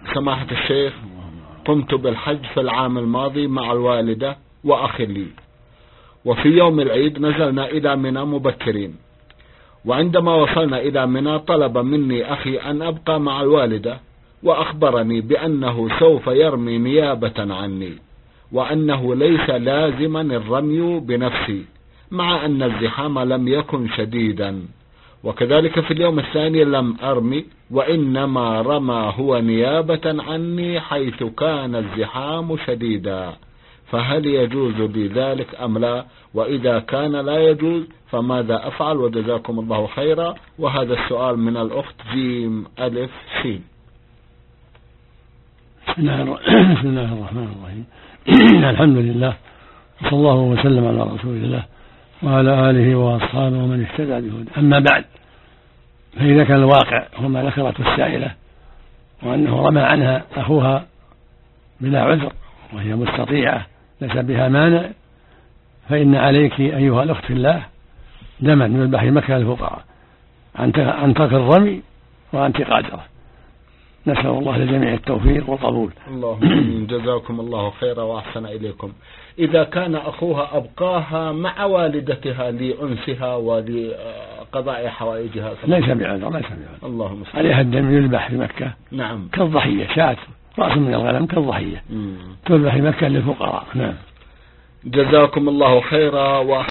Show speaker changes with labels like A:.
A: سماحة الشيخ، قمت بالحج في العام الماضي مع الوالدة وأخي لي، وفي يوم العيد نزلنا إلى منى مبكرين، وعندما وصلنا إلى منى طلب مني أخي أن أبقى مع الوالدة، وأخبرني بأنه سوف يرمي نيابة عني، وأنه ليس لازما الرمي بنفسي، مع أن الزحام لم يكن شديدا. وكذلك في اليوم الثاني لم أرمي، وإنما رمى هو نيابة عني حيث كان الزحام شديدا، فهل يجوز لي ذلك أم لا؟ وإذا كان لا يجوز فماذا أفعل؟ وجزاكم الله خيرا. وهذا السؤال من الأخت جيم ألف سين.
B: بسم الله الرحمن الرحيم. الحمد لله، صلى الله وسلم على رسول الله وعلى آله وأصحابه ومن اهتدى بهداه. أما بعد، فإذا كان الواقع هو ما ذكرته السائلة، وأنه رمى عنها أخوها بلا عذر وهي مستطيعة ليس بها مانع، فإن عليك أيها الأخت في الله دما من البحر مكة للفقراء عن ترك الرمي وأنت قادرة. نسأل الله لجميع التوفيق والقبول.
A: اللهم جزاكم الله خيرا وأحسن إليكم. إذا كان أخوها أبقاها مع والدتها لأنسها ولقضاء حوائجها
B: ليس بعذر.
A: اللهم
B: عليها الدم يذبح في مكة.
A: نعم،
B: كالضحية، شاة رأس من الغنم كالضحية تذبح في مكة للفقراء. نعم.
A: جزاكم الله خيرا.